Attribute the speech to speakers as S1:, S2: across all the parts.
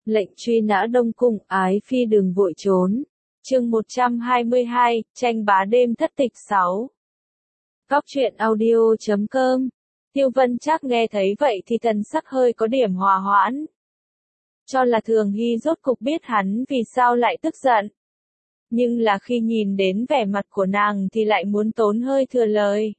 S1: Lệnh truy nã Đông Cung, ái phi đừng vội trốn. Chương 122, tranh bá đêm thất tịch 6. Góc truyện audio.com. Tiêu Vân Trác nghe thấy vậy thì thần sắc hơi có điểm hòa hoãn. Cho là Thường Hy rốt cục biết hắn vì sao lại tức giận. Nhưng là khi nhìn đến vẻ mặt của nàng thì lại muốn tốn hơi thừa lời.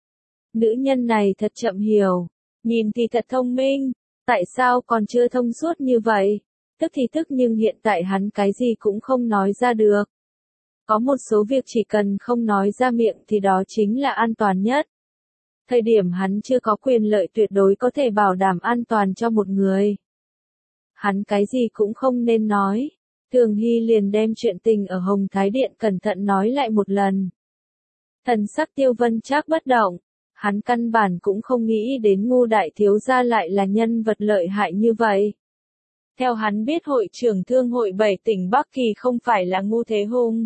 S1: Nữ nhân này thật chậm hiểu, nhìn thì thật thông minh, tại sao còn chưa thông suốt như vậy? Tức thì tức nhưng hiện tại hắn cái gì cũng không nói ra được. Có một số việc chỉ cần không nói ra miệng thì đó chính là an toàn nhất. Thời điểm hắn chưa có quyền lợi tuyệt đối có thể bảo đảm an toàn cho một người. Hắn cái gì cũng không nên nói. Thường Hy liền đem chuyện tình ở Hồng Thái Điện cẩn thận nói lại một lần. Thần sắc Tiêu Vân Trác bất động. Hắn căn bản cũng không nghĩ đến Ngô đại thiếu gia lại là nhân vật lợi hại như vậy. Theo hắn biết hội trưởng thương hội 7 tỉnh Bắc Kỳ không phải là Ngô Thế Hung.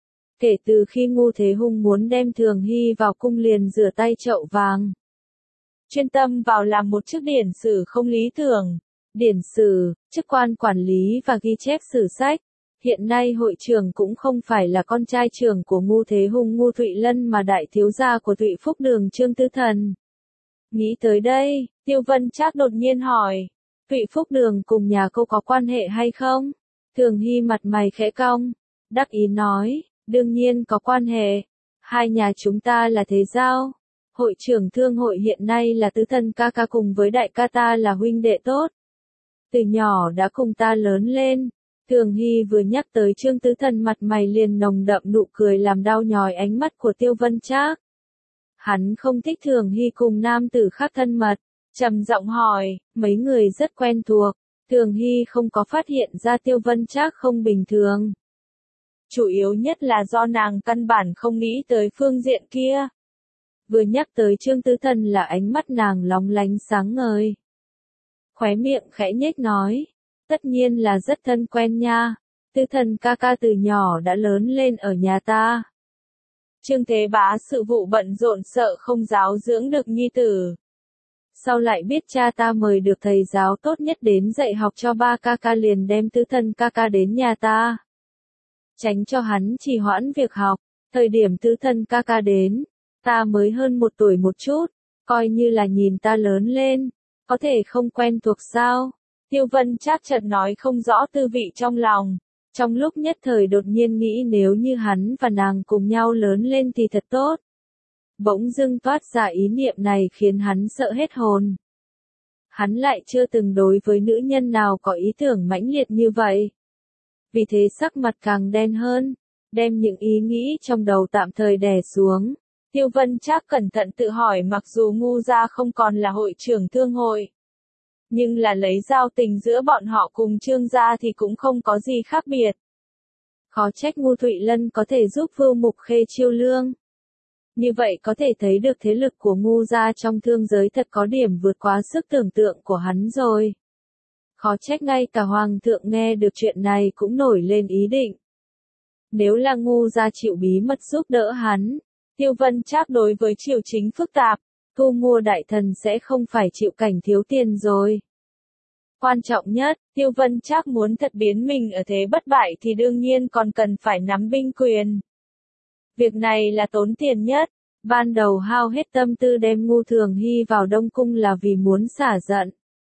S1: Kể từ khi Ngô Thế Hung muốn đem Thường Hy vào cung liền rửa tay chậu vàng. Chuyên tâm vào làm một chức điển sử không lý tưởng. Điển sử, chức quan quản lý và ghi chép sử sách. Hiện nay hội trưởng cũng không phải là con trai trưởng của Ngô Thế Hung Ngô Thụy Lân mà đại thiếu gia của Thụy Phúc Đường Trương Tư Thần. Nghĩ tới đây, Tiêu Vân Trác đột nhiên hỏi, Thụy Phúc Đường cùng nhà cô có quan hệ hay không? Thường Hy mặt mày khẽ cong, đắc ý nói, đương nhiên có quan hệ. Hai nhà chúng ta là thế giao. Hội trưởng thương hội hiện nay là tứ thân ca ca cùng với đại ca ta là huynh đệ tốt. Từ nhỏ đã cùng ta lớn lên. Thường Hy vừa nhắc tới Trương Tứ Thần mặt mày liền nồng đậm nụ cười làm đau nhói ánh mắt của Tiêu Vân Trác. Hắn không thích Thường Hy cùng nam tử khác thân mật, trầm giọng hỏi, mấy người rất quen thuộc. Thường Hy không có phát hiện ra Tiêu Vân Trác không bình thường. Chủ yếu nhất là do nàng căn bản không nghĩ tới phương diện kia. Vừa nhắc tới Trương Tứ Thần là ánh mắt nàng lóng lánh sáng ngời. Khóe miệng khẽ nhếch nói, tất nhiên là rất thân quen nha. Tư Thần ca ca từ nhỏ đã lớn lên ở nhà ta. Trương Thế Bá sự vụ bận rộn sợ không giáo dưỡng được nhi tử. Sau lại biết cha ta mời được thầy giáo tốt nhất đến dạy học cho ba ca ca liền đem Tư Thần ca ca đến nhà ta. Tránh cho hắn trì hoãn việc học, thời điểm Tư Thần ca ca đến, ta mới hơn 1 tuổi một chút, coi như là nhìn ta lớn lên, có thể không quen thuộc sao? Tiêu Vân Trác chợt nói không rõ tư vị trong lòng, trong lúc nhất thời đột nhiên nghĩ nếu như hắn và nàng cùng nhau lớn lên thì thật tốt. Bỗng dưng toát ra ý niệm này khiến hắn sợ hết hồn. Hắn lại chưa từng đối với nữ nhân nào có ý tưởng mãnh liệt như vậy. Vì thế sắc mặt càng đen hơn, đem những ý nghĩ trong đầu tạm thời đè xuống. Tiêu Vân Trác cẩn thận tự hỏi mặc dù Ngô gia không còn là hội trưởng thương hội. Nhưng là lấy giao tình giữa bọn họ cùng Trương gia thì cũng không có gì khác biệt. Khó trách Ngô Thụy Lân có thể giúp Vưu Mục Khê chiêu lương. Như vậy có thể thấy được thế lực của Ngô gia trong thương giới thật có điểm vượt quá sức tưởng tượng của hắn rồi. Khó trách ngay cả Hoàng thượng nghe được chuyện này cũng nổi lên ý định. Nếu là Ngô gia chịu bí mật giúp đỡ hắn, Tiêu Vân Trác đối với triều chính phức tạp, thu mua đại thần sẽ không phải chịu cảnh thiếu tiền rồi. Quan trọng nhất, Tiêu Vân Trác muốn thật biến mình ở thế bất bại thì đương nhiên còn cần phải nắm binh quyền. Việc này là tốn tiền nhất, ban đầu hao hết tâm tư đem Ngô Thường Hy vào Đông Cung là vì muốn xả giận.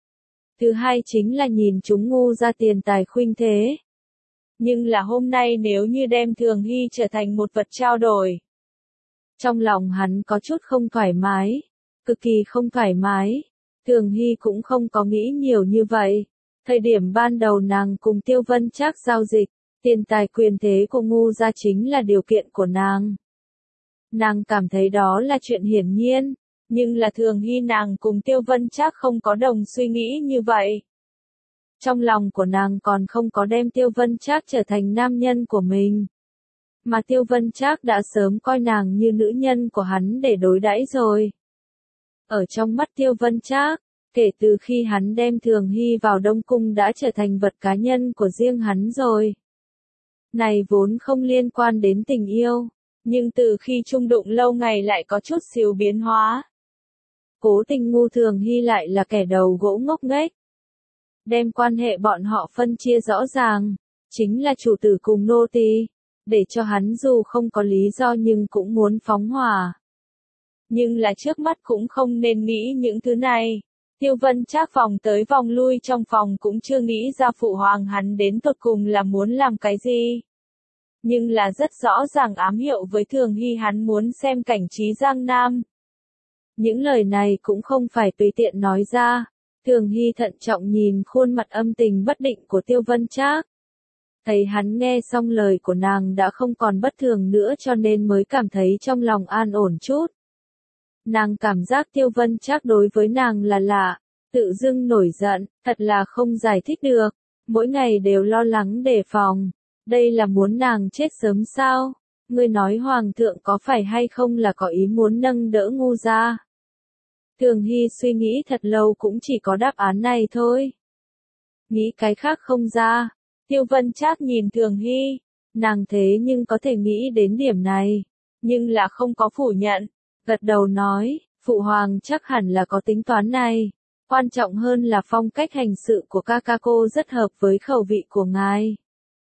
S1: Thứ hai chính là nhìn chúng Ngô ra tiền tài khuynh thế. Nhưng là hôm nay nếu như đem Thường Hy trở thành một vật trao đổi. Trong lòng hắn có chút không thoải mái, cực kỳ không thoải mái. Thường Hy cũng không có nghĩ nhiều như vậy. Thời điểm ban đầu nàng cùng Tiêu Vân Trác giao dịch, tiền tài quyền thế của Ngô gia chính là điều kiện của nàng. Nàng cảm thấy đó là chuyện hiển nhiên, nhưng là Thường Hy nàng cùng Tiêu Vân Trác không có đồng suy nghĩ như vậy. Trong lòng của nàng còn không có đem Tiêu Vân Trác trở thành nam nhân của mình. Mà Tiêu Vân Trác đã sớm coi nàng như nữ nhân của hắn để đối đãi rồi. Ở trong mắt Tiêu Vân Trác, kể từ khi hắn đem Thường Hy vào Đông Cung đã trở thành vật cá nhân của riêng hắn rồi. Này vốn không liên quan đến tình yêu, nhưng từ khi chung đụng lâu ngày lại có chút xíu biến hóa. Cố tình Ngô Thường Hy lại là kẻ đầu gỗ ngốc nghếch. đem quan hệ bọn họ phân chia rõ ràng, chính là chủ tử cùng nô tỳ, để cho hắn dù không có lý do nhưng cũng muốn phóng hỏa. Nhưng là trước mắt cũng không nên nghĩ những thứ này. Tiêu Vân Trác vòng tới vòng lui trong phòng cũng chưa nghĩ ra phụ hoàng hắn đến tột cùng là muốn làm cái gì. Nhưng là rất rõ ràng ám hiệu với Thường Hy hắn muốn xem cảnh trí Giang Nam. Những lời này cũng không phải tùy tiện nói ra. Thường Hy thận trọng nhìn khuôn mặt âm tình bất định của Tiêu Vân Trác. Thấy hắn nghe xong lời của nàng đã không còn bất thường nữa cho nên mới cảm thấy trong lòng an ổn chút. Nàng cảm giác Tiêu Vân Trác đối với nàng là lạ, tự dưng nổi giận, thật là không giải thích được, mỗi ngày đều lo lắng đề phòng, đây là muốn nàng chết sớm sao? Ngươi nói hoàng thượng có phải hay không là có ý muốn nâng đỡ ngu gia? Thường Hy suy nghĩ thật lâu cũng chỉ có đáp án này thôi. Nghĩ cái khác không ra. Tiêu Vân Trác nhìn Thường Hy, nàng thế nhưng có thể nghĩ đến điểm này, nhưng là không có phủ nhận, gật đầu nói, phụ hoàng chắc hẳn là có tính toán này, quan trọng hơn là phong cách hành sự của ca ca cô rất hợp với khẩu vị của ngài.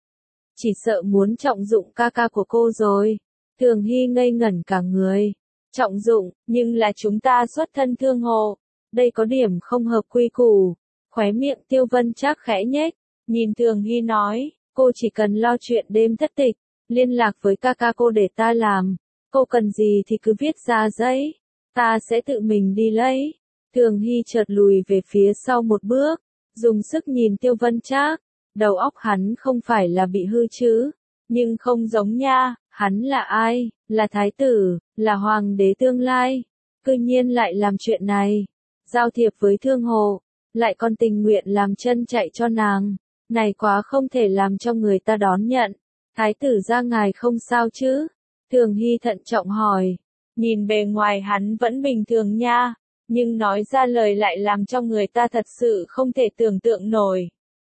S1: Chỉ sợ muốn trọng dụng ca ca của cô rồi. Thường Hy ngây ngẩn cả người. Trọng dụng, nhưng là chúng ta xuất thân thương hộ, đây có điểm không hợp quy củ. Khóe miệng Tiêu Vân Trác khẽ nhếch, nhìn Thường Hy nói, cô chỉ cần lo chuyện đêm thất tịch, liên lạc với ca ca cô để ta làm, cô cần gì thì cứ viết ra giấy, ta sẽ tự mình đi lấy. Thường Hy chợt lùi về phía sau một bước, dùng sức nhìn Tiêu Vân Trác, đầu óc hắn không phải là bị hư chứ, nhưng không giống nha, hắn là ai, là thái tử, là hoàng đế tương lai, cư nhiên lại làm chuyện này, giao thiệp với thương hồ, lại còn tình nguyện làm chân chạy cho nàng. Này quá không thể làm cho người ta đón nhận. Thái tử gia ngài không sao chứ? Thường Hy thận trọng hỏi. Nhìn bề ngoài hắn vẫn bình thường nha, nhưng nói ra lời lại làm cho người ta thật sự không thể tưởng tượng nổi.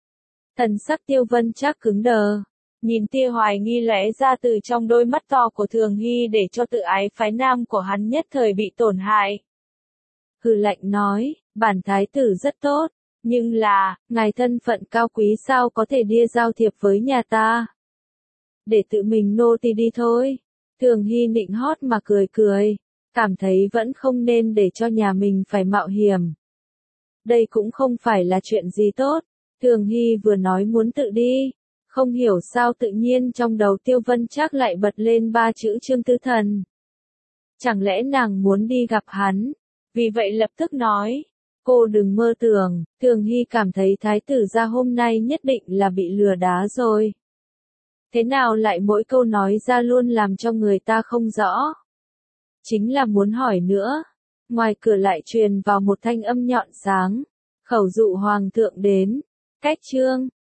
S1: Thần sắc Tiêu Vân Trác cứng đờ. Nhìn tia hoài nghi lóe ra từ trong đôi mắt to của Thường Hy để cho tự ái phái nam của hắn nhất thời bị tổn hại. Hừ lạnh nói, bản thái tử rất tốt. Nhưng là, ngài thân phận cao quý sao có thể đi giao thiệp với nhà ta? Để tự mình nô tỳ đi thôi. Thường Hy nịnh hót mà cười cười, cảm thấy vẫn không nên để cho nhà mình phải mạo hiểm. Đây cũng không phải là chuyện gì tốt. Thường Hy vừa nói muốn tự đi, không hiểu sao tự nhiên trong đầu Tiêu Vân Trác lại bật lên 3 chữ Trương Tư Thần. Chẳng lẽ nàng muốn đi gặp hắn? Vì vậy lập tức nói. Cô đừng mơ tưởng, Thường Hy cảm thấy thái tử gia hôm nay nhất định là bị lừa đá rồi. Thế nào lại mỗi câu nói ra luôn làm cho người ta không rõ? Chính là muốn hỏi nữa. Ngoài cửa lại truyền vào một thanh âm nhọn sáng. Khẩu dụ hoàng thượng đến. Cách chương